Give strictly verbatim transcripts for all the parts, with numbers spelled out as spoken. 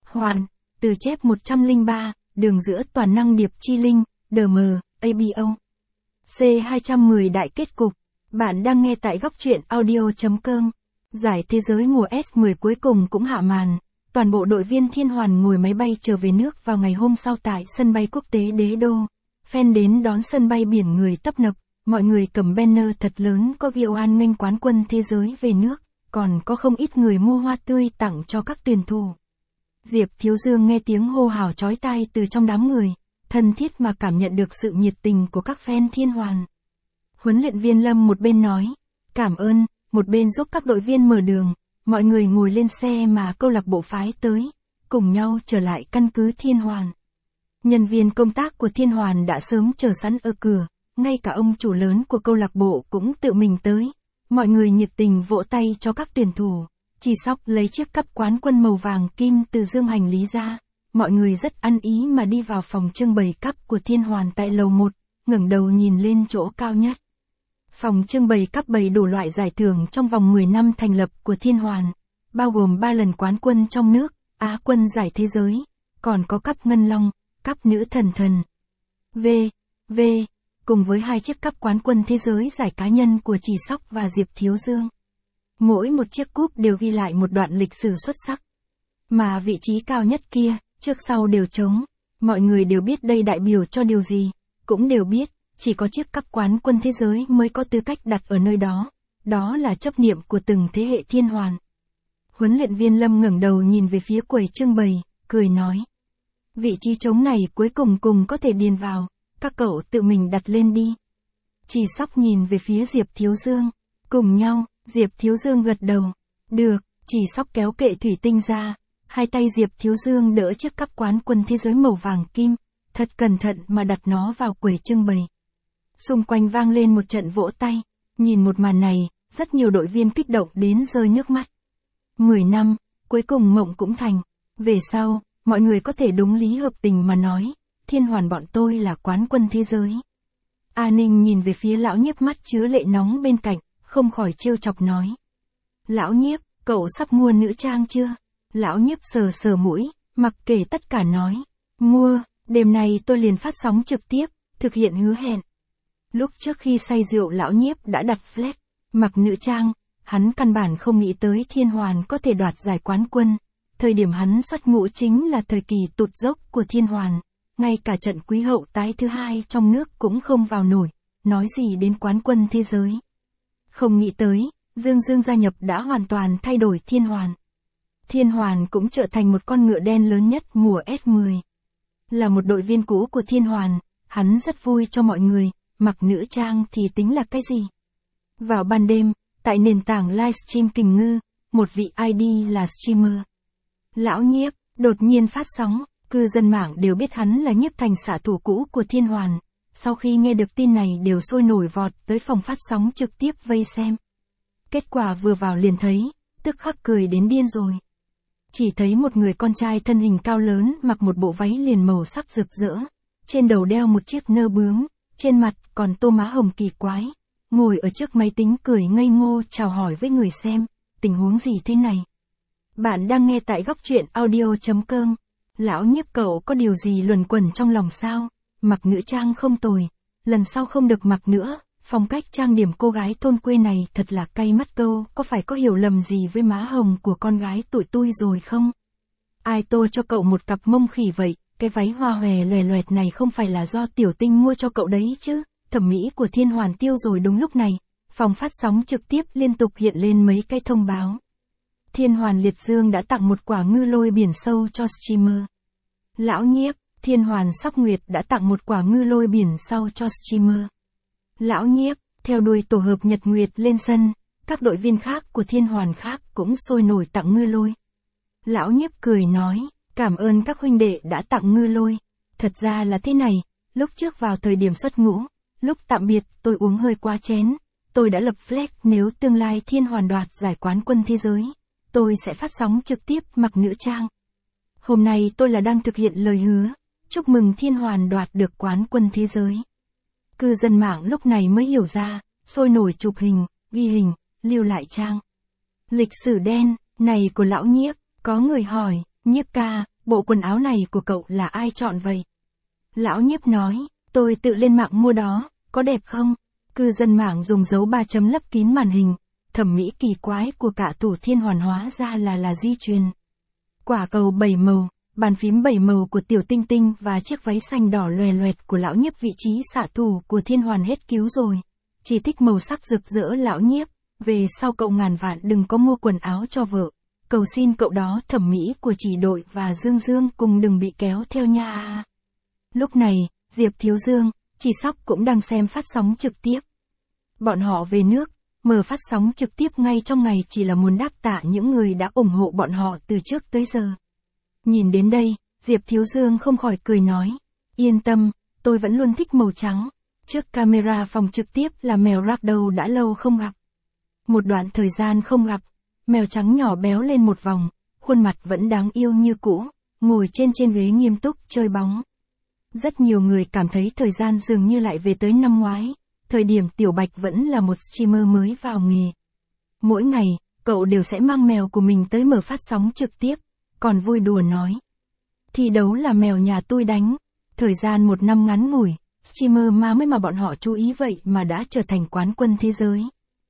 Hoàn, từ chép một trăm lẻ ba, đường giữa toàn năng điệp chi linh, đê em, a bê o. C hai trăm mười đại kết cục. Bạn đang nghe tại góc truyện audio chấm com. Giải thế giới mùa S mười cuối cùng cũng hạ màn. Toàn bộ đội viên Thiên Hoàn ngồi máy bay trở về nước vào ngày hôm sau tại sân bay quốc tế Đế Đô. Fan đến đón sân bay biển người tấp nập, mọi người cầm banner thật lớn có ghi hoan nghênh quán quân thế giới về nước, còn có không ít người mua hoa tươi tặng cho các tuyển thủ. Diệp Thiếu Dương nghe tiếng hô hào chói tai từ trong đám người, thân thiết mà cảm nhận được sự nhiệt tình của các fan Thiên Hoàn. Huấn luyện viên Lâm một bên nói, cảm ơn, một bên giúp các đội viên mở đường, mọi người ngồi lên xe mà câu lạc bộ phái tới, cùng nhau trở lại căn cứ Thiên Hoàn. Nhân viên công tác của Thiên Hoàn đã sớm chờ sẵn ở cửa, ngay cả ông chủ lớn của câu lạc bộ cũng tự mình tới. Mọi người nhiệt tình vỗ tay cho các tuyển thủ. Chỉ Sóc lấy chiếc cắp quán quân màu vàng kim từ dương hành lý ra. Mọi người rất ăn ý mà đi vào phòng trưng bày cắp của Thiên Hoàn tại lầu một, ngẩng đầu nhìn lên chỗ cao nhất. Phòng trưng bày cắp bày đủ loại giải thưởng trong vòng mười năm thành lập của Thiên Hoàn, bao gồm ba lần quán quân trong nước, Á quân giải thế giới, còn có cắp Ngân Long, cắp nữ thần thần. V. V. Cùng với hai chiếc cắp quán quân thế giới giải cá nhân của Chỉ Sóc và Diệp Thiếu Dương. Mỗi một chiếc cúp đều ghi lại một đoạn lịch sử xuất sắc. Mà vị trí cao nhất kia, trước sau đều trống. Mọi người đều biết đây đại biểu cho điều gì, cũng đều biết, chỉ có chiếc cắp quán quân thế giới mới có tư cách đặt ở nơi đó. Đó là chấp niệm của từng thế hệ Thiên Hoàn. Huấn luyện viên Lâm ngẩng đầu nhìn về phía quầy trưng bày, cười nói. Vị trí trống này cuối cùng cùng có thể điền vào, các cậu tự mình đặt lên đi. Chỉ Sóc nhìn về phía Diệp Thiếu Dương, cùng nhau, Diệp Thiếu Dương gật đầu. Được, Chỉ Sóc kéo kệ thủy tinh ra, hai tay Diệp Thiếu Dương đỡ chiếc cắp quán quân thế giới màu vàng kim, thật cẩn thận mà đặt nó vào quầy trưng bày. Xung quanh vang lên một trận vỗ tay, nhìn một màn này, rất nhiều đội viên kích động đến rơi nước mắt. Mười năm, cuối cùng mộng cũng thành, về sau, mọi người có thể đúng lý hợp tình mà nói, Thiên Hoàn bọn tôi là quán quân thế giới. A Ninh nhìn về phía lão Nhiếp mắt chứa lệ nóng bên cạnh, không khỏi trêu chọc nói. Lão Nhiếp, cậu sắp mua nữ trang chưa? Lão Nhiếp sờ sờ mũi, mặc kệ tất cả nói. Mua, đêm nay tôi liền phát sóng trực tiếp, thực hiện hứa hẹn. Lúc trước khi say rượu lão Nhiếp đã đặt flag, mặc nữ trang, hắn căn bản không nghĩ tới Thiên Hoàn có thể đoạt giải quán quân. Thời điểm hắn xuất ngũ chính là thời kỳ tụt dốc của Thiên Hoàn. Ngay cả trận quý hậu tái thứ hai trong nước cũng không vào nổi, nói gì đến quán quân thế giới. Không nghĩ tới, Dương Dương gia nhập đã hoàn toàn thay đổi Thiên Hoàn. Thiên Hoàn cũng trở thành một con ngựa đen lớn nhất mùa S mười. Là một đội viên cũ của Thiên Hoàn, hắn rất vui cho mọi người, mặc nữ trang thì tính là cái gì. Vào ban đêm, tại nền tảng livestream Kình Ngư, một vị i đê là streamer. Lão Nhiếp, đột nhiên phát sóng. Cư dân mạng đều biết hắn là Nhiếp Thành xạ thủ cũ của Thiên Hoàn. Sau khi nghe được tin này đều sôi nổi vọt tới phòng phát sóng trực tiếp vây xem. Kết quả vừa vào liền thấy, tức khắc cười đến điên rồi. Chỉ thấy một người con trai thân hình cao lớn mặc một bộ váy liền màu sắc rực rỡ. Trên đầu đeo một chiếc nơ bướm, trên mặt còn tô má hồng kỳ quái. Ngồi ở trước máy tính cười ngây ngô chào hỏi với người xem. Tình huống gì thế này? Bạn đang nghe tại góc truyện audio chấm com. Lão Nhiếp cậu có điều gì luẩn quẩn trong lòng sao? Mặc nữ trang không tồi, lần sau không được mặc nữa, phong cách trang điểm cô gái thôn quê này thật là cay mắt câu, có phải có hiểu lầm gì với má hồng của con gái tụi tui rồi không? Ai tô cho cậu một cặp mông khỉ vậy, cái váy hoa hòe loè loẹt này không phải là do Tiểu Tinh mua cho cậu đấy chứ? Thẩm mỹ của Thiên Hoàn tiêu rồi. Đúng lúc này, phòng phát sóng trực tiếp liên tục hiện lên mấy cái thông báo. Thiên Hoàn liệt dương đã tặng một quả ngư lôi biển sâu cho streamer. Lão Nhiếp, Thiên Hoàn Sóc Nguyệt đã tặng một quả ngư lôi biển sâu cho streamer. Lão Nhiếp, theo đuôi tổ hợp Nhật Nguyệt lên sân, các đội viên khác của Thiên Hoàn khác cũng sôi nổi tặng ngư lôi. Lão Nhiếp cười nói, cảm ơn các huynh đệ đã tặng ngư lôi. Thật ra là thế này, lúc trước vào thời điểm xuất ngũ, lúc tạm biệt tôi uống hơi quá chén. Tôi đã lập flag nếu tương lai Thiên Hoàn đoạt giải quán quân thế giới, tôi sẽ phát sóng trực tiếp mặc nữ trang. Hôm nay tôi là đang thực hiện lời hứa, chúc mừng Thiên Hoàn đoạt được quán quân thế giới. Cư dân mạng lúc này mới hiểu ra, sôi nổi chụp hình, ghi hình, lưu lại trang. Lịch sử đen, này của lão Nhiếp, có người hỏi, Nhiếp ca, bộ quần áo này của cậu là ai chọn vậy? Lão Nhiếp nói, tôi tự lên mạng mua đó, có đẹp không? Cư dân mạng dùng dấu ba chấm lấp kín màn hình, thẩm mỹ kỳ quái của cả tủ thiên hoàn hóa ra là là di truyền. Quả cầu bảy màu, bàn phím bảy màu của Tiểu Tinh Tinh và chiếc váy xanh đỏ loè loẹt của Lão Nhiếp vị trí xạ thủ của thiên hoàn hết cứu rồi. Chỉ thích màu sắc rực rỡ Lão Nhiếp, về sau cậu ngàn vạn đừng có mua quần áo cho vợ. Cầu xin cậu đó thẩm mỹ của Chỉ Đội và Dương Dương cùng đừng bị kéo theo nha. Lúc này, Diệp Thiếu Dương, Chỉ Sóc cũng đang xem phát sóng trực tiếp. Bọn họ về nước, mở phát sóng trực tiếp ngay trong ngày chỉ là muốn đáp tạ những người đã ủng hộ bọn họ từ trước tới giờ. Nhìn đến đây, Diệp Thiếu Dương không khỏi cười nói, yên tâm, tôi vẫn luôn thích màu trắng. Trước camera phòng trực tiếp là mèo Ragdoll đã lâu không gặp. Một đoạn thời gian không gặp, mèo trắng nhỏ béo lên một vòng, khuôn mặt vẫn đáng yêu như cũ, ngồi trên trên ghế nghiêm túc chơi bóng. Rất nhiều người cảm thấy thời gian dường như lại về tới năm ngoái, thời điểm Tiểu Bạch vẫn là một streamer mới vào nghề. Mỗi ngày, cậu đều sẽ mang mèo của mình tới mở phát sóng trực tiếp, còn vui đùa nói. Thi đấu là mèo nhà tôi đánh, thời gian một năm ngắn ngủi, streamer mà mới mà bọn họ chú ý vậy mà đã trở thành quán quân thế giới.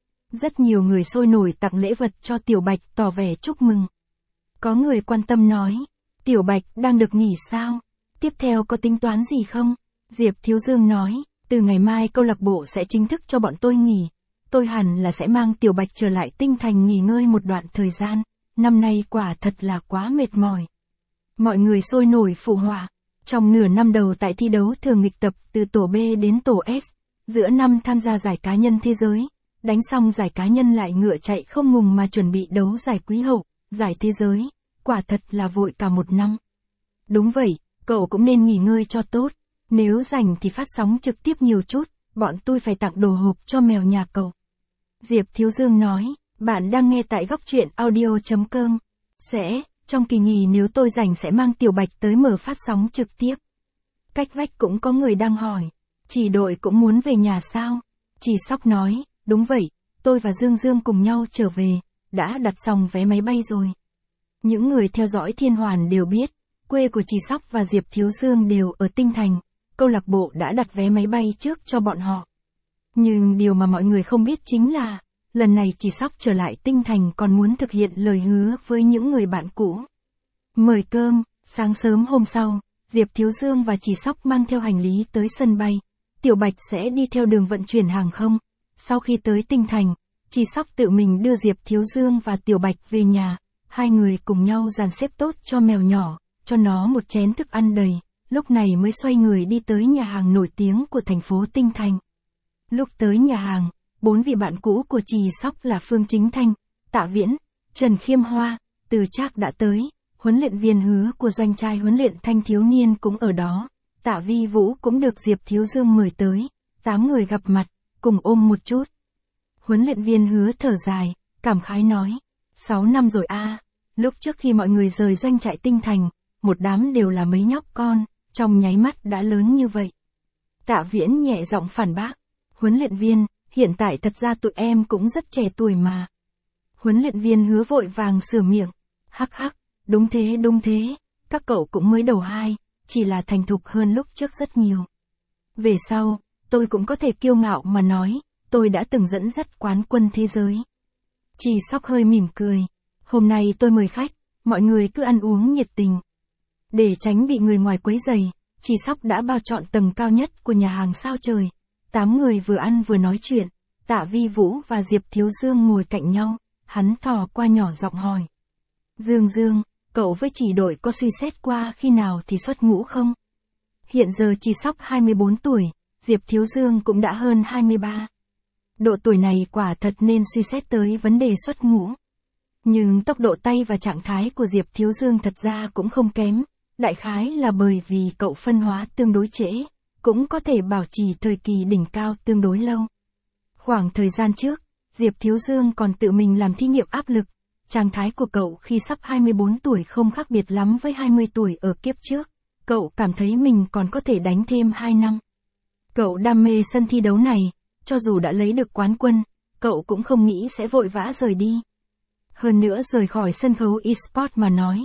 Rất nhiều người sôi nổi tặng lễ vật cho Tiểu Bạch tỏ vẻ chúc mừng. Có người quan tâm nói, Tiểu Bạch đang được nghỉ sao? Tiếp theo có tính toán gì không? Diệp Thiếu Dương nói, từ ngày mai câu lạc bộ sẽ chính thức cho bọn tôi nghỉ. Tôi hẳn là sẽ mang Tiểu Bạch trở lại Tinh Thành nghỉ ngơi một đoạn thời gian. Năm nay quả thật là quá mệt mỏi. Mọi người sôi nổi phụ họa. Trong nửa năm đầu tại thi đấu thường nghịch tập từ tổ B đến tổ S, giữa năm tham gia giải cá nhân thế giới, đánh xong giải cá nhân lại ngựa chạy không ngừng mà chuẩn bị đấu giải quý hậu, giải thế giới, quả thật là vội cả một năm. Đúng vậy, cậu cũng nên nghỉ ngơi cho tốt, nếu rảnh thì phát sóng trực tiếp nhiều chút, bọn tôi phải tặng đồ hộp cho mèo nhà cậu. Diệp Thiếu Dương nói, bạn đang nghe tại góc truyện audio chấm com. Sẽ, trong kỳ nghỉ nếu tôi rảnh sẽ mang Tiểu Bạch tới mở phát sóng trực tiếp. Cách vách cũng có người đang hỏi, Chỉ Đội cũng muốn về nhà sao? Chỉ Sóc nói, đúng vậy, tôi và Dương Dương cùng nhau trở về, đã đặt xong vé máy bay rồi. Những người theo dõi Thiên Hoàn đều biết, quê của Chỉ Sóc và Diệp Thiếu Dương đều ở Tinh Thành, câu lạc bộ đã đặt vé máy bay trước cho bọn họ. Nhưng điều mà mọi người không biết chính là, lần này Chỉ Sóc trở lại Tinh Thành còn muốn thực hiện lời hứa với những người bạn cũ. Mời cơm, sáng sớm hôm sau, Diệp Thiếu Dương và Chỉ Sóc mang theo hành lý tới sân bay, Tiểu Bạch sẽ đi theo đường vận chuyển hàng không. Sau khi tới Tinh Thành, Chỉ Sóc tự mình đưa Diệp Thiếu Dương và Tiểu Bạch về nhà, hai người cùng nhau dàn xếp tốt cho mèo nhỏ, cho nó một chén thức ăn đầy, lúc này mới xoay người đi tới nhà hàng nổi tiếng của thành phố Tinh Thành. Lúc tới nhà hàng, bốn vị bạn cũ của Chỉ Sóc là Phương Chính Thanh, Tạ Viễn, Trần Khiêm Hoa, Từ Trác đã tới, huấn luyện viên Hứa của doanh trai huấn luyện thanh thiếu niên cũng ở đó, Tạ Vi Vũ cũng được Diệp Thiếu Dương mời tới, tám người gặp mặt, cùng ôm một chút. Huấn luyện viên Hứa thở dài, cảm khái nói, sáu năm rồi a, lúc trước khi mọi người rời doanh trại Tinh Thành, một đám đều là mấy nhóc con, trong nháy mắt đã lớn như vậy. Tạ Viễn nhẹ giọng phản bác, huấn luyện viên, hiện tại thật ra tụi em cũng rất trẻ tuổi mà. Huấn luyện viên Hứa vội vàng sửa miệng, hắc hắc, đúng thế đúng thế, các cậu cũng mới đầu hai, chỉ là thành thục hơn lúc trước rất nhiều. Về sau, tôi cũng có thể kiêu ngạo mà nói, tôi đã từng dẫn dắt quán quân thế giới. Chỉ Sóc hơi mỉm cười, hôm nay tôi mời khách, mọi người cứ ăn uống nhiệt tình. Để tránh bị người ngoài quấy rầy, Chỉ Sóc đã bao chọn tầng cao nhất của nhà hàng sao trời. Tám người vừa ăn vừa nói chuyện, Tạ Vi Vũ và Diệp Thiếu Dương ngồi cạnh nhau, hắn thò qua nhỏ giọng hỏi. Dương Dương, cậu với Chỉ Đội có suy xét qua khi nào thì xuất ngũ không? Hiện giờ Chỉ Sóc hai mươi bốn tuổi, Diệp Thiếu Dương cũng đã hơn hai mươi ba. Độ tuổi này quả thật nên suy xét tới vấn đề xuất ngũ. Nhưng tốc độ tay và trạng thái của Diệp Thiếu Dương thật ra cũng không kém, đại khái là bởi vì cậu phân hóa tương đối trễ, cũng có thể bảo trì thời kỳ đỉnh cao tương đối lâu. Khoảng thời gian trước, Diệp Thiếu Dương còn tự mình làm thí nghiệm áp lực, trạng thái của cậu khi sắp hai mươi bốn tuổi không khác biệt lắm với hai mươi tuổi ở kiếp trước, cậu cảm thấy mình còn có thể đánh thêm hai năm. Cậu đam mê sân thi đấu này, cho dù đã lấy được quán quân, cậu cũng không nghĩ sẽ vội vã rời đi. Hơn nữa rời khỏi sân khấu e-sport mà nói, cậu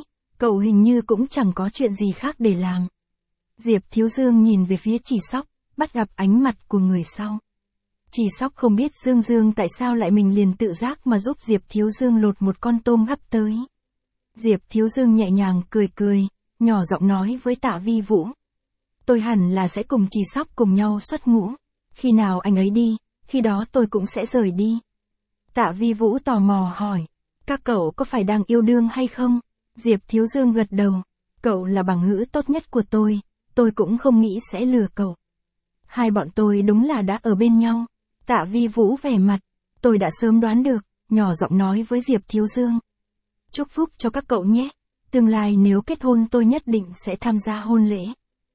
Cậu hình như cũng chẳng có chuyện gì khác để làm. Diệp Thiếu Dương nhìn về phía Chỉ Sóc, bắt gặp ánh mặt của người sau. Chỉ Sóc không biết Dương Dương tại sao lại mình liền tự giác mà giúp Diệp Thiếu Dương lột một con tôm hấp tới. Diệp Thiếu Dương nhẹ nhàng cười cười, nhỏ giọng nói với Tạ Vi Vũ. Tôi hẳn là sẽ cùng Chỉ Sóc cùng nhau xuất ngũ. Khi nào anh ấy đi, khi đó tôi cũng sẽ rời đi. Tạ Vi Vũ tò mò hỏi. Các cậu có phải đang yêu đương hay không? Diệp Thiếu Dương gật đầu. Cậu là bằng hữu tốt nhất của tôi, tôi cũng không nghĩ sẽ lừa cậu. Hai bọn tôi đúng là đã ở bên nhau. Tạ Vi Vũ vẻ mặt. Tôi đã sớm đoán được, nhỏ giọng nói với Diệp Thiếu Dương. Chúc phúc cho các cậu nhé. Tương lai nếu kết hôn tôi nhất định sẽ tham gia hôn lễ.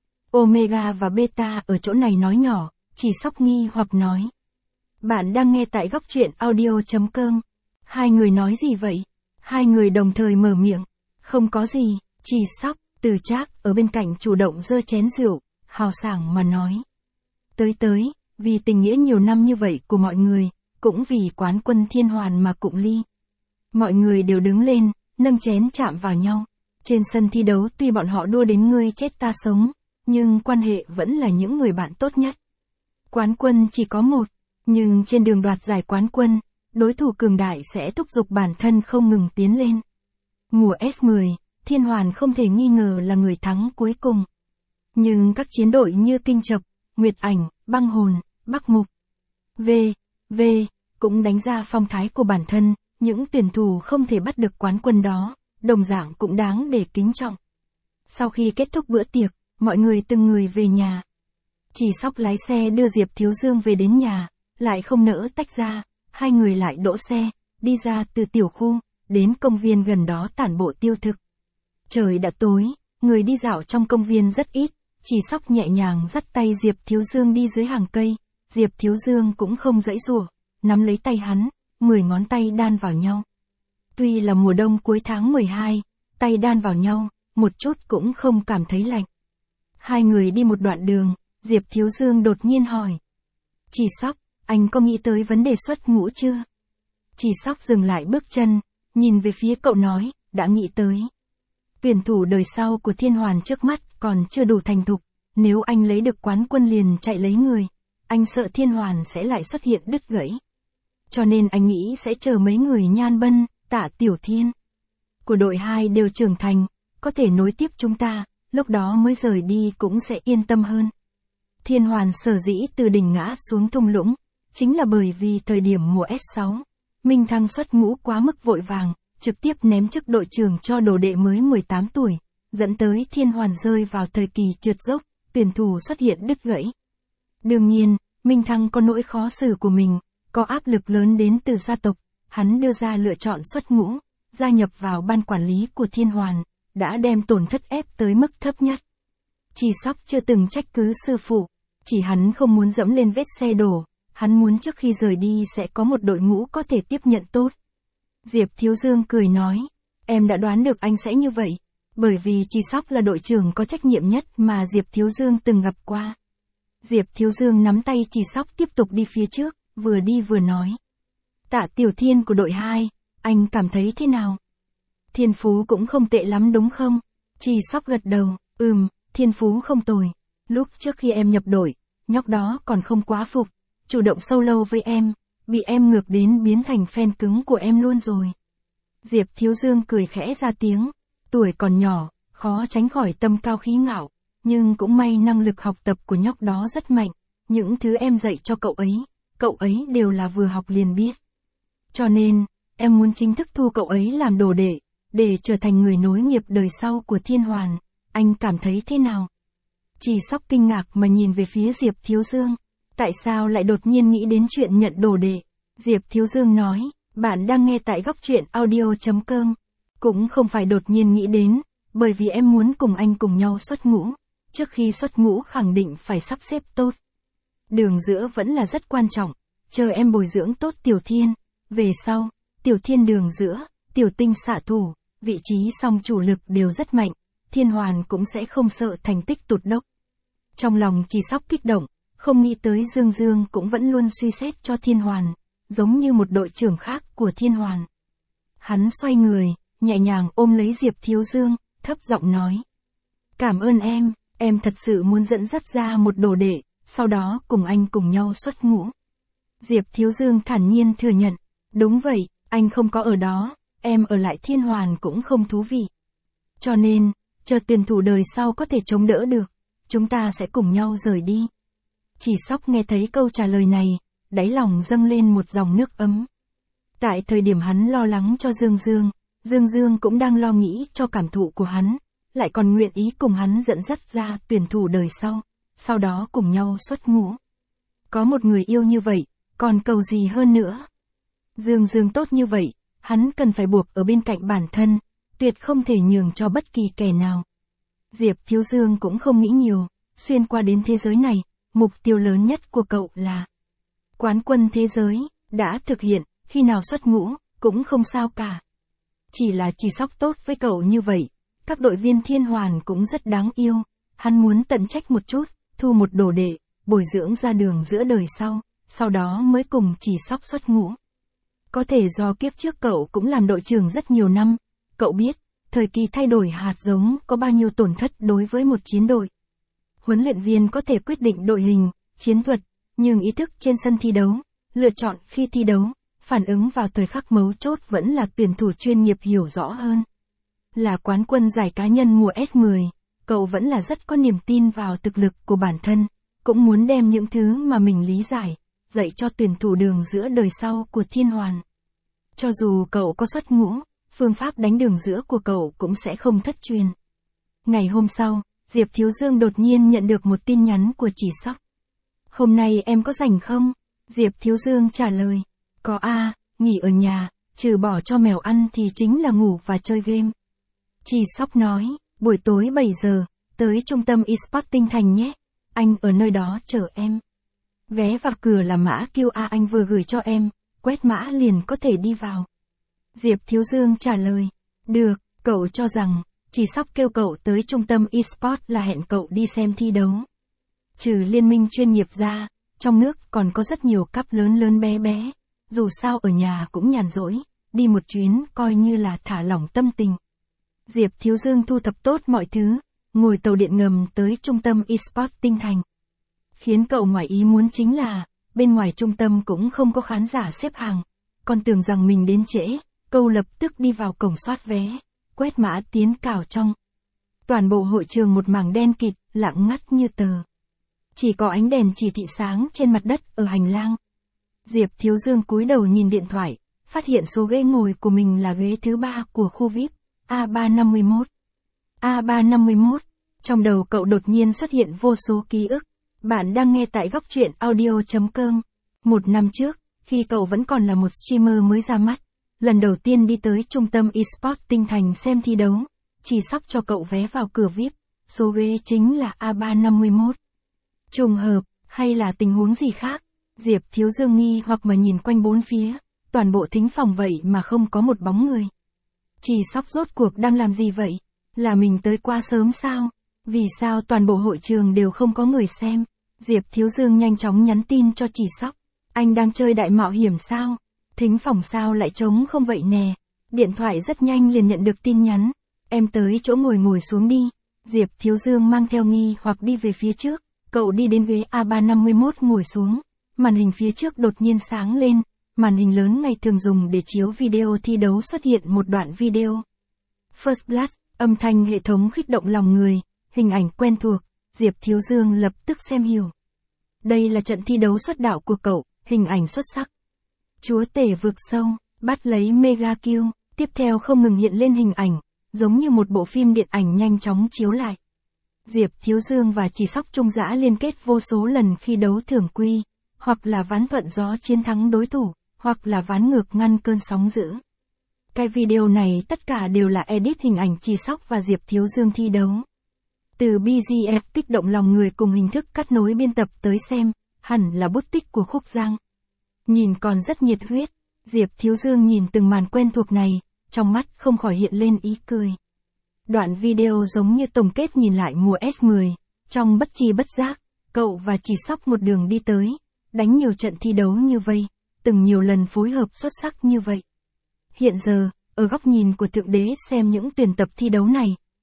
Omega và Beta ở chỗ này nói nhỏ, Chỉ Sóc nghi hoặc nói. Bạn đang nghe tại góc truyện audio.com. Hai người nói gì vậy? Hai người đồng thời mở miệng. Không có gì, Chỉ Sóc, Từ Trác ở bên cạnh chủ động giơ chén rượu, hào sảng mà nói. Tới tới, vì tình nghĩa nhiều năm như vậy của mọi người, cũng vì quán quân Thiên Hoàn mà cụng ly. Mọi người đều đứng lên, nâng chén chạm vào nhau. Trên sân thi đấu tuy bọn họ đua đến ngươi chết ta sống, nhưng quan hệ vẫn là những người bạn tốt nhất. Quán quân chỉ có một, nhưng trên đường đoạt giải quán quân, đối thủ cường đại sẽ thúc giục bản thân không ngừng tiến lên. Mùa S mười, Thiên Hoàn không thể nghi ngờ là người thắng cuối cùng. Nhưng các chiến đội như Kinh Chập, Nguyệt Ảnh, Băng Hồn, Bắc Mục, V, V, cũng đánh ra phong thái của bản thân, những tuyển thủ không thể bắt được quán quân đó, đồng dạng cũng đáng để kính trọng. Sau khi kết thúc bữa tiệc, mọi người từng người về nhà. Chỉ Sóc lái xe đưa Diệp Thiếu Dương về đến nhà, lại không nỡ tách ra, hai người lại đỗ xe, đi ra từ tiểu khu, đến công viên gần đó tản bộ tiêu thực. Trời đã tối, người đi dạo trong công viên rất ít, Chỉ Sóc nhẹ nhàng dắt tay Diệp Thiếu Dương đi dưới hàng cây, Diệp Thiếu Dương cũng không giãy giụa, nắm lấy tay hắn, mười ngón tay đan vào nhau. Tuy là mùa đông cuối tháng mười hai, tay đan vào nhau, một chút cũng không cảm thấy lạnh. Hai người đi một đoạn đường, Diệp Thiếu Dương đột nhiên hỏi. Chỉ Sóc, anh có nghĩ tới vấn đề xuất ngũ chưa? Chỉ Sóc dừng lại bước chân, nhìn về phía cậu nói, đã nghĩ tới. Tuyển thủ đời sau của Thiên Hoàn trước mắt còn chưa đủ thành thục, nếu anh lấy được quán quân liền chạy lấy người, anh sợ Thiên Hoàn sẽ lại xuất hiện đứt gãy. Cho nên anh nghĩ sẽ chờ mấy người Nhan Bân, Tạ Tiểu Thiên của đội hai đều trưởng thành, có thể nối tiếp chúng ta, lúc đó mới rời đi cũng sẽ yên tâm hơn. Thiên Hoàn sở dĩ từ đỉnh ngã xuống thung lũng, chính là bởi vì thời điểm mùa S sáu, Minh Thăng xuất ngũ quá mức vội vàng, trực tiếp ném chức đội trưởng cho đồ đệ mới mười tám tuổi, dẫn tới Thiên Hoàn rơi vào thời kỳ trượt dốc, tuyển thủ xuất hiện đứt gãy. Đương nhiên, Minh Thăng có nỗi khó xử của mình, có áp lực lớn đến từ gia tộc, hắn đưa ra lựa chọn xuất ngũ, gia nhập vào ban quản lý của Thiên Hoàn, đã đem tổn thất ép tới mức thấp nhất. Chỉ Sóc chưa từng trách cứ sư phụ, chỉ hắn không muốn dẫm lên vết xe đổ, hắn muốn trước khi rời đi sẽ có một đội ngũ có thể tiếp nhận tốt. Diệp Thiếu Dương cười nói, em đã đoán được anh sẽ như vậy, bởi vì Chỉ Sóc là đội trưởng có trách nhiệm nhất mà Diệp Thiếu Dương từng gặp qua. Diệp Thiếu Dương nắm tay Chỉ Sóc tiếp tục đi phía trước, vừa đi vừa nói. Tạ Tiểu Thiên của đội hai, anh cảm thấy thế nào? Thiên phú cũng không tệ lắm đúng không? Chỉ Sóc gật đầu, ừm, thiên phú không tồi. Lúc trước khi em nhập đội, nhóc đó còn không quá phục, chủ động sâu lâu với em, bị em ngược đến biến thành fan cứng của em luôn rồi. Diệp Thiếu Dương cười khẽ ra tiếng, tuổi còn nhỏ, khó tránh khỏi tâm cao khí ngạo, nhưng cũng may năng lực học tập của nhóc đó rất mạnh, những thứ em dạy cho cậu ấy, cậu ấy đều là vừa học liền biết. Cho nên, em muốn chính thức thu cậu ấy làm đồ đệ, để trở thành người nối nghiệp đời sau của Thiên Hoàn, anh cảm thấy thế nào? Chỉ Sóc kinh ngạc mà nhìn về phía Diệp Thiếu Dương, tại sao lại đột nhiên nghĩ đến chuyện nhận đồ đệ? Diệp Thiếu Dương nói, bạn đang nghe tại góc truyện audio.com, cũng không phải đột nhiên nghĩ đến, bởi vì em muốn cùng anh cùng nhau xuất ngũ, trước khi xuất ngũ khẳng định phải sắp xếp tốt. Đường giữa vẫn là rất quan trọng, chờ em bồi dưỡng tốt Tiểu Thiên, về sau, Tiểu Thiên đường giữa, Tiểu Tinh xạ thủ, vị trí song chủ lực đều rất mạnh, Thiên Hoàn cũng sẽ không sợ thành tích tụt dốc. Trong lòng Chỉ Sóc kích động, không nghĩ tới Dương Dương cũng vẫn luôn suy xét cho Thiên Hoàn, giống như một đội trưởng khác của Thiên Hoàn. Hắn xoay người, nhẹ nhàng ôm lấy Diệp Thiếu Dương, thật thấp giọng nói. Cảm ơn em, em thật sự muốn dẫn dắt ra một đồ đệ, sau đó cùng anh cùng nhau xuất ngũ. Diệp Thiếu Dương thản nhiên thừa nhận. Đúng vậy, anh không có ở đó, em ở lại Thiên Hoàn cũng không thú vị. Cho nên, chờ tuyển thủ đời sau có thể chống đỡ được, chúng ta sẽ cùng nhau rời đi. Chỉ Sóc nghe thấy câu trả lời này, đáy lòng dâng lên một dòng nước ấm. Tại thời điểm hắn lo lắng cho Dương Dương, Dương Dương cũng đang lo nghĩ cho cảm thụ của hắn, lại còn nguyện ý cùng hắn dẫn dắt ra tuyển thủ đời sau, sau đó cùng nhau xuất ngũ. Có một người yêu như vậy, còn cầu gì hơn nữa. Dương Dương tốt như vậy, hắn cần phải buộc ở bên cạnh bản thân, tuyệt không thể nhường cho bất kỳ kẻ nào. Diệp Thiếu Dương cũng không nghĩ nhiều, xuyên qua đến thế giới này, mục tiêu lớn nhất của cậu là quán quân thế giới, đã thực hiện, khi nào xuất ngũ, cũng không sao cả. Chỉ là Chỉ Sóc tốt với cậu như vậy, các đội viên Thiên Hoàn cũng rất đáng yêu, hắn muốn tận trách một chút, thu một đồ đệ, bồi dưỡng ra đường giữa đời sau, sau đó mới cùng Chỉ Sóc xuất ngũ. Có thể do kiếp trước cậu cũng làm đội trưởng rất nhiều năm, cậu biết, thời kỳ thay đổi hạt giống có bao nhiêu tổn thất đối với một chiến đội. Huấn luyện viên có thể quyết định đội hình, chiến thuật, nhưng ý thức trên sân thi đấu, lựa chọn khi thi đấu, phản ứng vào thời khắc mấu chốt vẫn là tuyển thủ chuyên nghiệp hiểu rõ hơn. Là quán quân giải cá nhân mùa S mười, cậu vẫn là rất có niềm tin vào thực lực của bản thân, cũng muốn đem những thứ mà mình lý giải, dạy cho tuyển thủ đường giữa đời sau của Thiên Hoàn. Cho dù cậu có xuất ngũ, phương pháp đánh đường giữa của cậu cũng sẽ không thất truyền. Ngày hôm sau, Diệp Thiếu Dương đột nhiên nhận được một tin nhắn của Chỉ Sóc. Hôm nay em có rảnh không? Diệp Thiếu Dương trả lời. Có a, nghỉ ở nhà, trừ bỏ cho mèo ăn thì chính là ngủ và chơi game. Chỉ Sóc nói, buổi tối bảy giờ, tới trung tâm eSports Tinh Thành nhé. Anh ở nơi đó chờ em. Vé vào cửa là mã quy rờ anh vừa gửi cho em, quét mã liền có thể đi vào. Diệp Thiếu Dương trả lời. Được, cậu cho rằng, Chỉ Sóc kêu cậu tới trung tâm eSports là hẹn cậu đi xem thi đấu. Trừ liên minh chuyên nghiệp ra, trong nước còn có rất nhiều cắp lớn lớn bé bé. Dù sao ở nhà cũng nhàn rỗi, đi một chuyến coi như là thả lỏng tâm tình. Diệp Thiếu Dương thu thập tốt mọi thứ, ngồi tàu điện ngầm tới trung tâm eSports Tinh Thành. Khiến cậu ngoài ý muốn chính là, bên ngoài trung tâm cũng không có khán giả xếp hàng. Còn tưởng rằng mình đến trễ, cậu lập tức đi vào cổng soát vé, quét mã tiến cào trong. Toàn bộ hội trường một mảng đen kịt, lặng ngắt như tờ. Chỉ có ánh đèn chỉ thị sáng trên mặt đất ở hành lang. Diệp Thiếu Dương cúi đầu nhìn điện thoại, phát hiện số ghế ngồi của mình là ghế thứ ba của khu vi ai pi, A ba năm mốt. A ba năm mốt, trong đầu cậu đột nhiên xuất hiện vô số ký ức. Bạn đang nghe tại góc truyện audio chấm com. Một năm trước, khi cậu vẫn còn là một streamer mới ra mắt, lần đầu tiên đi tới trung tâm eSports Tinh Thành xem thi đấu, Chỉ Sóc cho cậu vé vào cửa vi ai pi, số ghế chính là A ba năm mốt. Trùng hợp, hay là tình huống gì khác? Diệp Thiếu Dương nghi hoặc mà nhìn quanh bốn phía, toàn bộ thính phòng vậy mà không có một bóng người. Chỉ Sóc rốt cuộc đang làm gì vậy? Là mình tới quá sớm sao? Vì sao toàn bộ hội trường đều không có người xem? Diệp Thiếu Dương nhanh chóng nhắn tin cho Chỉ Sóc. Anh đang chơi đại mạo hiểm sao? Thính phòng sao lại trống không vậy nè? Điện thoại rất nhanh liền nhận được tin nhắn. Em tới chỗ ngồi ngồi xuống đi. Diệp Thiếu Dương mang theo nghi hoặc đi về phía trước. Cậu đi đến ghế A ba năm mốt ngồi xuống. Màn hình phía trước đột nhiên sáng lên. Màn hình lớn ngày thường dùng để chiếu video thi đấu xuất hiện một đoạn video. First Blood, âm thanh hệ thống kích động lòng người, hình ảnh quen thuộc, Diệp Thiếu Dương lập tức xem hiểu. Đây là trận thi đấu xuất đạo của cậu, hình ảnh xuất sắc. Chúa tể vực sâu, bắt lấy Mega Kill, tiếp theo không ngừng hiện lên hình ảnh, giống như một bộ phim điện ảnh nhanh chóng chiếu lại. Diệp Thiếu Dương và Chỉ Sóc trung dã liên kết vô số lần khi đấu thường quy, hoặc là ván thuận gió chiến thắng đối thủ, hoặc là ván ngược ngăn cơn sóng dữ. Cái video này tất cả đều là edit hình ảnh Chỉ Sóc và Diệp Thiếu Dương thi đấu. Từ bê giê ép kích động lòng người cùng hình thức cắt nối biên tập tới xem, hẳn là bút tích của Khúc Giang. Nhìn còn rất nhiệt huyết, Diệp Thiếu Dương nhìn từng màn quen thuộc này, trong mắt không khỏi hiện lên ý cười. Đoạn video giống như tổng kết nhìn lại mùa S mười, trong bất tri bất giác, cậu và Chỉ Sóc một đường đi tới, đánh nhiều trận thi đấu như vây, từng nhiều lần phối hợp xuất sắc như vậy. Hiện giờ, ở góc nhìn của Thượng Đế xem những tuyển tập thi đấu này,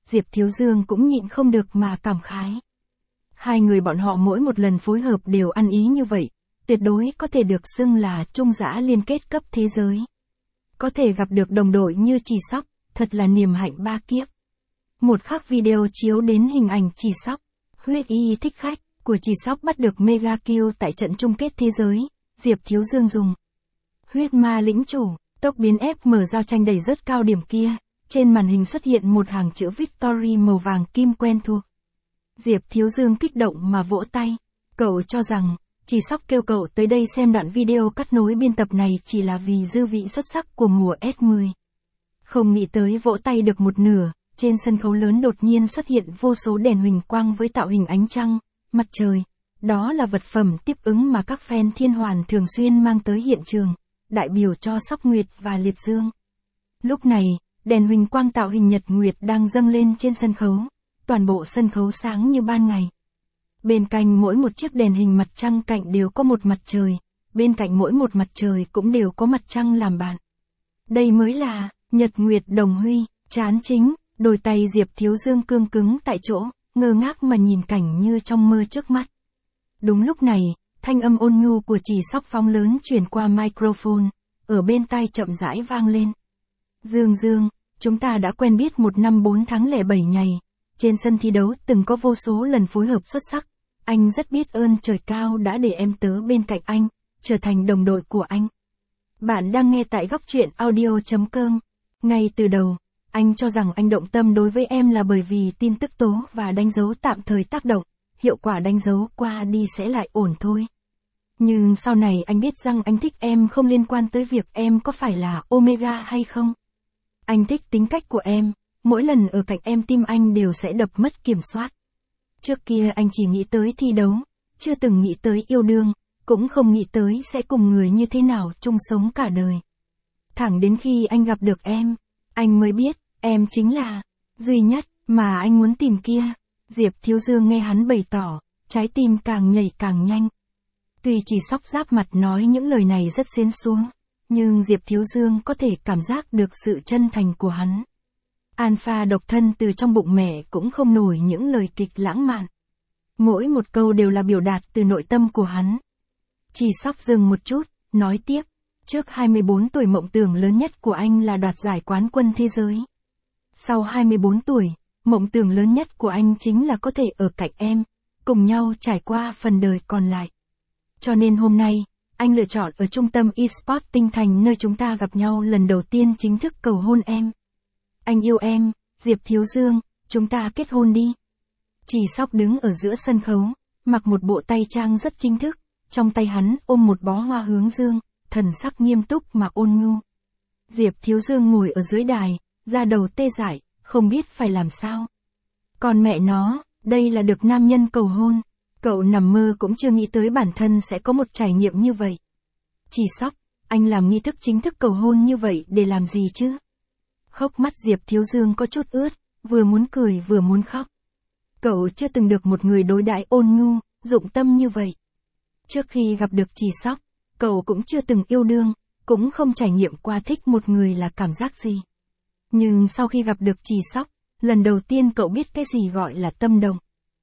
Diệp Thiếu Dương cũng nhịn không được mà cảm khái. Hai người bọn họ mỗi một lần phối hợp đều ăn ý như vậy, tuyệt đối có thể được xưng là trung dã liên kết cấp thế giới. Có thể gặp được đồng đội như Chỉ Sóc, thật là niềm hạnh ba kiếp. Một khắc video chiếu đến hình ảnh Chỉ Sóc, huyết y thích khách của Chỉ Sóc bắt được mega kill tại trận chung kết thế giới, Diệp Thiếu Dương dùng huyết ma lĩnh chủ, tốc biến ép mở giao tranh đẩy rất cao điểm kia, trên màn hình xuất hiện một hàng chữ Victory màu vàng kim quen thuộc. Diệp Thiếu Dương kích động mà vỗ tay, cậu cho rằng, Chỉ Sóc kêu cậu tới đây xem đoạn video cắt nối biên tập này chỉ là vì dư vị xuất sắc của mùa S mười. Không nghĩ tới vỗ tay được một nửa, trên sân khấu lớn đột nhiên xuất hiện vô số đèn huỳnh quang với tạo hình ánh trăng, mặt trời. Đó là vật phẩm tiếp ứng mà các fan Thiên Hoàn thường xuyên mang tới hiện trường, đại biểu cho Sóc Nguyệt và Liệt Dương. Lúc này, đèn huỳnh quang tạo hình nhật nguyệt đang dâng lên trên sân khấu, toàn bộ sân khấu sáng như ban ngày. Bên cạnh mỗi một chiếc đèn hình mặt trăng cạnh đều có một mặt trời, bên cạnh mỗi một mặt trời cũng đều có mặt trăng làm bạn. Đây mới là nhật nguyệt đồng huy, chán chính, đôi tay Diệp Thiếu Dương cương cứng tại chỗ, ngơ ngác mà nhìn cảnh như trong mơ trước mắt. Đúng lúc này, thanh âm ôn nhu của Chỉ Sóc phóng lớn truyền qua microphone, ở bên tai chậm rãi vang lên. Dương Dương, chúng ta đã quen biết một năm bốn tháng lẻ bảy ngày, trên sân thi đấu từng có vô số lần phối hợp xuất sắc, anh rất biết ơn trời cao đã để em tớ bên cạnh anh, trở thành đồng đội của anh. Bạn đang nghe tại góc truyện audio chấm com. Ngay từ đầu, anh cho rằng anh động tâm đối với em là bởi vì tin tức tố và đánh dấu tạm thời tác động, hiệu quả đánh dấu qua đi sẽ lại ổn thôi. Nhưng sau này anh biết rằng anh thích em không liên quan tới việc em có phải là Omega hay không. Anh thích tính cách của em, mỗi lần ở cạnh em tim anh đều sẽ đập mất kiểm soát. Trước kia anh chỉ nghĩ tới thi đấu, chưa từng nghĩ tới yêu đương, cũng không nghĩ tới sẽ cùng người như thế nào chung sống cả đời. Thẳng đến khi anh gặp được em, anh mới biết, em chính là duy nhất mà anh muốn tìm kia. Diệp Thiếu Dương nghe hắn bày tỏ, trái tim càng nhảy càng nhanh. Tuy Chỉ Sóc giáp mặt nói những lời này rất xiên xuống, nhưng Diệp Thiếu Dương có thể cảm giác được sự chân thành của hắn. Alpha độc thân từ trong bụng mẹ cũng không nổi những lời kịch lãng mạn. Mỗi một câu đều là biểu đạt từ nội tâm của hắn. Chỉ Sóc dừng một chút, nói tiếp, trước hai mươi bốn tuổi mộng tưởng lớn nhất của anh là đoạt giải quán quân thế giới. Sau hai mươi bốn tuổi, mộng tưởng lớn nhất của anh chính là có thể ở cạnh em, cùng nhau trải qua phần đời còn lại. Cho nên hôm nay, anh lựa chọn ở trung tâm eSports Tinh Thành nơi chúng ta gặp nhau lần đầu tiên chính thức cầu hôn em. Anh yêu em, Diệp Thiếu Dương, chúng ta kết hôn đi. Chỉ Sóc đứng ở giữa sân khấu, mặc một bộ tây trang rất chính thức, trong tay hắn ôm một bó hoa hướng dương, thần sắc nghiêm túc mà ôn nhu. Diệp Thiếu Dương ngồi ở dưới đài, da đầu tê dại, không biết phải làm sao. Còn mẹ nó, đây là được nam nhân cầu hôn, cậu nằm mơ cũng chưa nghĩ tới bản thân sẽ có một trải nghiệm như vậy. Chỉ Sóc, anh làm nghi thức chính thức cầu hôn như vậy để làm gì chứ? Hốc mắt Diệp Thiếu Dương có chút ướt, vừa muốn cười vừa muốn khóc. Cậu chưa từng được một người đối đãi ôn nhu, dụng tâm như vậy. Trước khi gặp được Chỉ Sóc, cậu cũng chưa từng yêu đương, cũng không trải nghiệm qua thích một người là cảm giác gì. Nhưng sau khi gặp được Chỉ Sóc, lần đầu tiên cậu biết cái gì gọi là tâm động.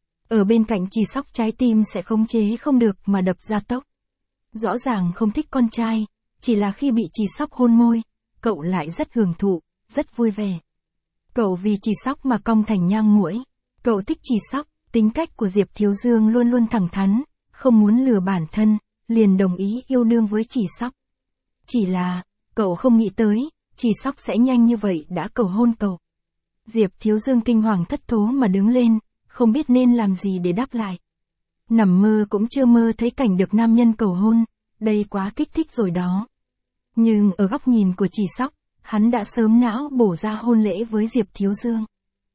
Ở bên cạnh Chỉ Sóc trái tim sẽ khống chế không được mà đập ra tốc. Rõ ràng không thích con trai, chỉ là khi bị Chỉ Sóc hôn môi, cậu lại rất hưởng thụ, rất vui vẻ. Cậu vì Chỉ Sóc mà cong thành nhang muỗi. Cậu thích Chỉ Sóc, tính cách của Diệp Thiếu Dương luôn luôn thẳng thắn, không muốn lừa bản thân, liền đồng ý yêu đương với Chỉ Sóc. Chỉ là, cậu không nghĩ tới, Chỉ Sóc sẽ nhanh như vậy đã cầu hôn cậu. Diệp Thiếu Dương kinh hoàng thất thố mà đứng lên, không biết nên làm gì để đáp lại. Nằm mơ cũng chưa mơ thấy cảnh được nam nhân cầu hôn, đây quá kích thích rồi đó. Nhưng ở góc nhìn của Chỉ Sóc, hắn đã sớm não bổ ra hôn lễ với Diệp Thiếu Dương.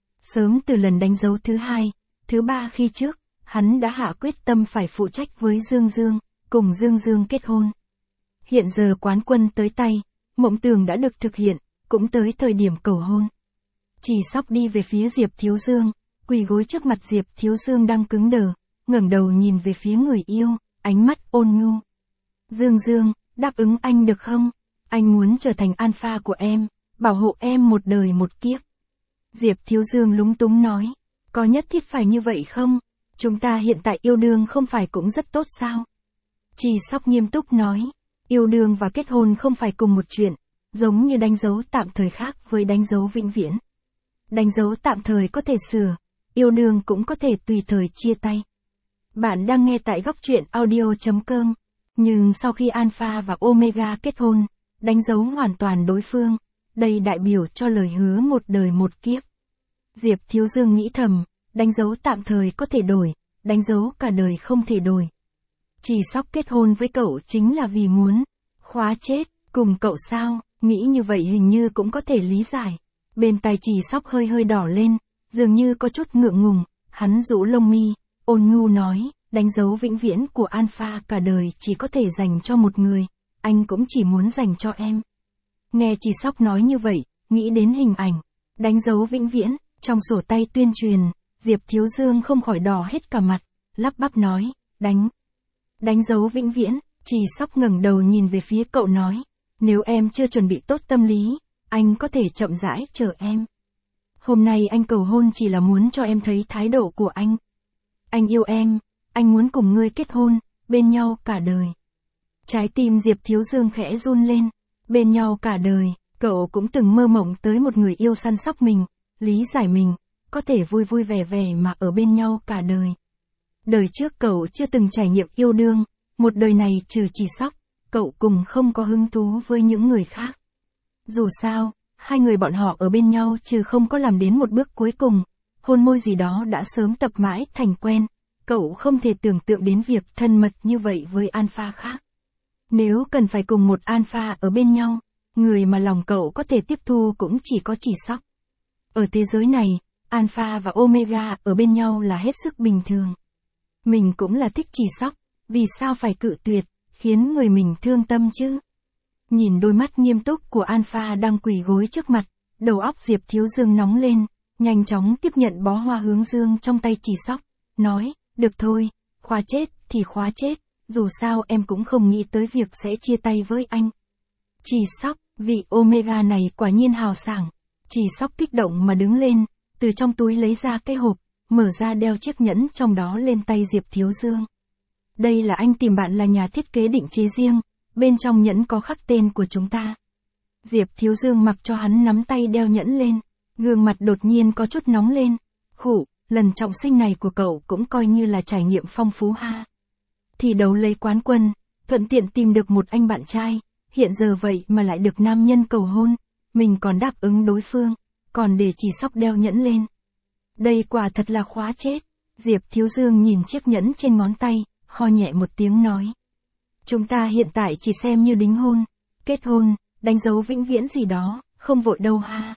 Sớm từ lần đánh dấu thứ hai, thứ ba khi trước, hắn đã hạ quyết tâm phải phụ trách với Dương Dương, cùng Dương Dương kết hôn. Hiện giờ quán quân tới tay, mộng tưởng đã được thực hiện, cũng tới thời điểm cầu hôn. Chỉ Sóc đi về phía Diệp Thiếu Dương, quỳ gối trước mặt Diệp Thiếu Dương đang cứng đờ, ngẩng đầu nhìn về phía người yêu, ánh mắt ôn nhu. Dương Dương, đáp ứng anh được không? Anh muốn trở thành alpha của em, bảo hộ em một đời một kiếp. Diệp Thiếu Dương lúng túng nói. Có nhất thiết phải như vậy không? Chúng ta hiện tại yêu đương không phải cũng rất tốt sao? Chỉ Sóc nghiêm túc nói. Yêu đương và kết hôn không phải cùng một chuyện, giống như đánh dấu tạm thời khác với đánh dấu vĩnh viễn. Đánh dấu tạm thời có thể sửa, yêu đương cũng có thể tùy thời chia tay. Bạn đang nghe tại góc truyện audio chấm com. Nhưng sau khi Alpha và Omega kết hôn, đánh dấu hoàn toàn đối phương, đây đại biểu cho lời hứa một đời một kiếp. Diệp Thiếu Dương nghĩ thầm, đánh dấu tạm thời có thể đổi, đánh dấu cả đời không thể đổi. Chỉ Sóc kết hôn với cậu chính là vì muốn khóa chết cùng cậu sao? Nghĩ như vậy hình như cũng có thể lý giải. Bên tai Chỉ Sóc hơi hơi đỏ lên, dường như có chút ngượng ngùng, hắn rũ lông mi, ôn nhu nói, đánh dấu vĩnh viễn của Alpha cả đời chỉ có thể dành cho một người, anh cũng chỉ muốn dành cho em. Nghe Chỉ Sóc nói như vậy, nghĩ đến hình ảnh, đánh dấu vĩnh viễn, trong sổ tay tuyên truyền, Diệp Thiếu Dương không khỏi đỏ hết cả mặt, lắp bắp nói, đánh. Đánh dấu vĩnh viễn, Chỉ Sóc ngẩng đầu nhìn về phía cậu nói, nếu em chưa chuẩn bị tốt tâm lý, anh có thể chậm rãi chờ em. Hôm nay anh cầu hôn chỉ là muốn cho em thấy thái độ của anh. Anh yêu em, anh muốn cùng ngươi kết hôn, bên nhau cả đời. Trái tim Diệp Thiếu Dương khẽ run lên, bên nhau cả đời, cậu cũng từng mơ mộng tới một người yêu săn sóc mình, lý giải mình, có thể vui vui vẻ vẻ mà ở bên nhau cả đời. Đời trước cậu chưa từng trải nghiệm yêu đương, một đời này trừ Chỉ Sóc, cậu cùng không có hứng thú với những người khác. Dù sao, hai người bọn họ ở bên nhau trừ không có làm đến một bước cuối cùng, hôn môi gì đó đã sớm tập mãi thành quen, cậu không thể tưởng tượng đến việc thân mật như vậy với Alpha khác. Nếu cần phải cùng một Alpha ở bên nhau, người mà lòng cậu có thể tiếp thu cũng chỉ có Chỉ Sóc. Ở thế giới này, Alpha và Omega ở bên nhau là hết sức bình thường. Mình cũng là thích Chỉ Sóc, vì sao phải cự tuyệt, khiến người mình thương tâm chứ? Nhìn đôi mắt nghiêm túc của Alpha đang quỳ gối trước mặt, đầu óc Diệp Thiếu Dương nóng lên, nhanh chóng tiếp nhận bó hoa hướng dương trong tay Chỉ Sóc, nói, được thôi, khóa chết thì khóa chết, dù sao em cũng không nghĩ tới việc sẽ chia tay với anh. Chỉ Sóc, vị Omega này quả nhiên hào sảng. Chỉ Sóc kích động mà đứng lên, từ trong túi lấy ra cái hộp, mở ra đeo chiếc nhẫn trong đó lên tay Diệp Thiếu Dương. Đây là anh tìm bạn là nhà thiết kế định chế riêng, bên trong nhẫn có khắc tên của chúng ta. Diệp Thiếu Dương mặc cho hắn nắm tay đeo nhẫn lên, gương mặt đột nhiên có chút nóng lên. Khụ, lần trọng sinh này của cậu cũng coi như là trải nghiệm phong phú ha. Thì đấu lấy quán quân, thuận tiện tìm được một anh bạn trai, hiện giờ vậy mà lại được nam nhân cầu hôn, mình còn đáp ứng đối phương, còn để Chỉ Sóc đeo nhẫn lên. Đây quả thật là khóa chết. Diệp Thiếu Dương nhìn chiếc nhẫn trên ngón tay, ho nhẹ một tiếng nói. Chúng ta hiện tại chỉ xem như đính hôn, kết hôn, đánh dấu vĩnh viễn gì đó, không vội đâu ha.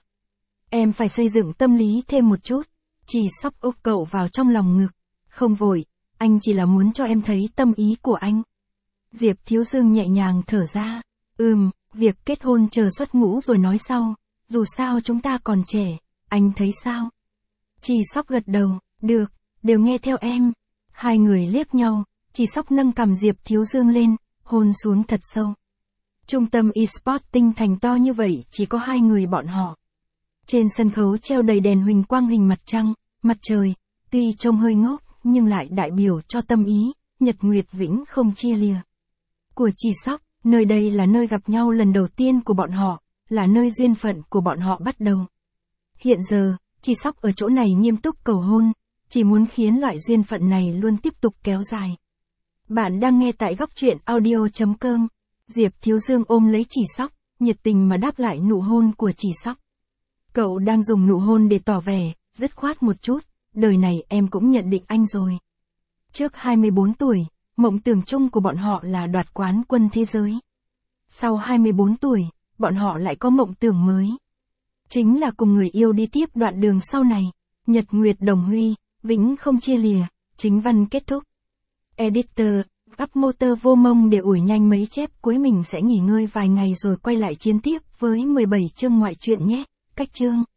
Em phải xây dựng tâm lý thêm một chút. Chỉ Sóc úp cậu vào trong lòng ngực. Không vội, anh chỉ là muốn cho em thấy tâm ý của anh. Diệp Thiếu Dương nhẹ nhàng thở ra. Ừm, việc kết hôn chờ xuất ngũ rồi nói sau, dù sao chúng ta còn trẻ, anh thấy sao? Chỉ Sóc gật đầu, được, đều nghe theo em. Hai người liếc nhau, Chỉ Sóc nâng cằm Diệp Thiếu Dương lên, hôn xuống thật sâu. Trung tâm e-sport tinh thành to như vậy chỉ có hai người bọn họ. Trên sân khấu treo đầy đèn huỳnh quang hình mặt trăng, mặt trời, tuy trông hơi ngốc nhưng lại đại biểu cho tâm ý, nhật nguyệt vĩnh không chia lìa. Của Chỉ Sóc, nơi đây là nơi gặp nhau lần đầu tiên của bọn họ, là nơi duyên phận của bọn họ bắt đầu. Hiện giờ, Chỉ Sóc ở chỗ này nghiêm túc cầu hôn, chỉ muốn khiến loại duyên phận này luôn tiếp tục kéo dài. Bạn đang nghe tại góc truyện audio chấm com. Diệp Thiếu Dương ôm lấy Chỉ Sóc, nhiệt tình mà đáp lại nụ hôn của Chỉ Sóc. Cậu đang dùng nụ hôn để tỏ vẻ, dứt khoát một chút, đời này em cũng nhận định anh rồi. Trước hai mươi bốn tuổi, mộng tưởng chung của bọn họ là đoạt quán quân thế giới. Sau hai mươi bốn tuổi, bọn họ lại có mộng tưởng mới. Chính là cùng người yêu đi tiếp đoạn đường sau này, nhật nguyệt đồng huy, vĩnh không chia lìa, chính văn kết thúc. Editor, gắp motor vô mông để ủi nhanh mấy chép cuối mình sẽ nghỉ ngơi vài ngày rồi quay lại chiến tiếp với mười bảy chương ngoại truyện nhé, cách chương.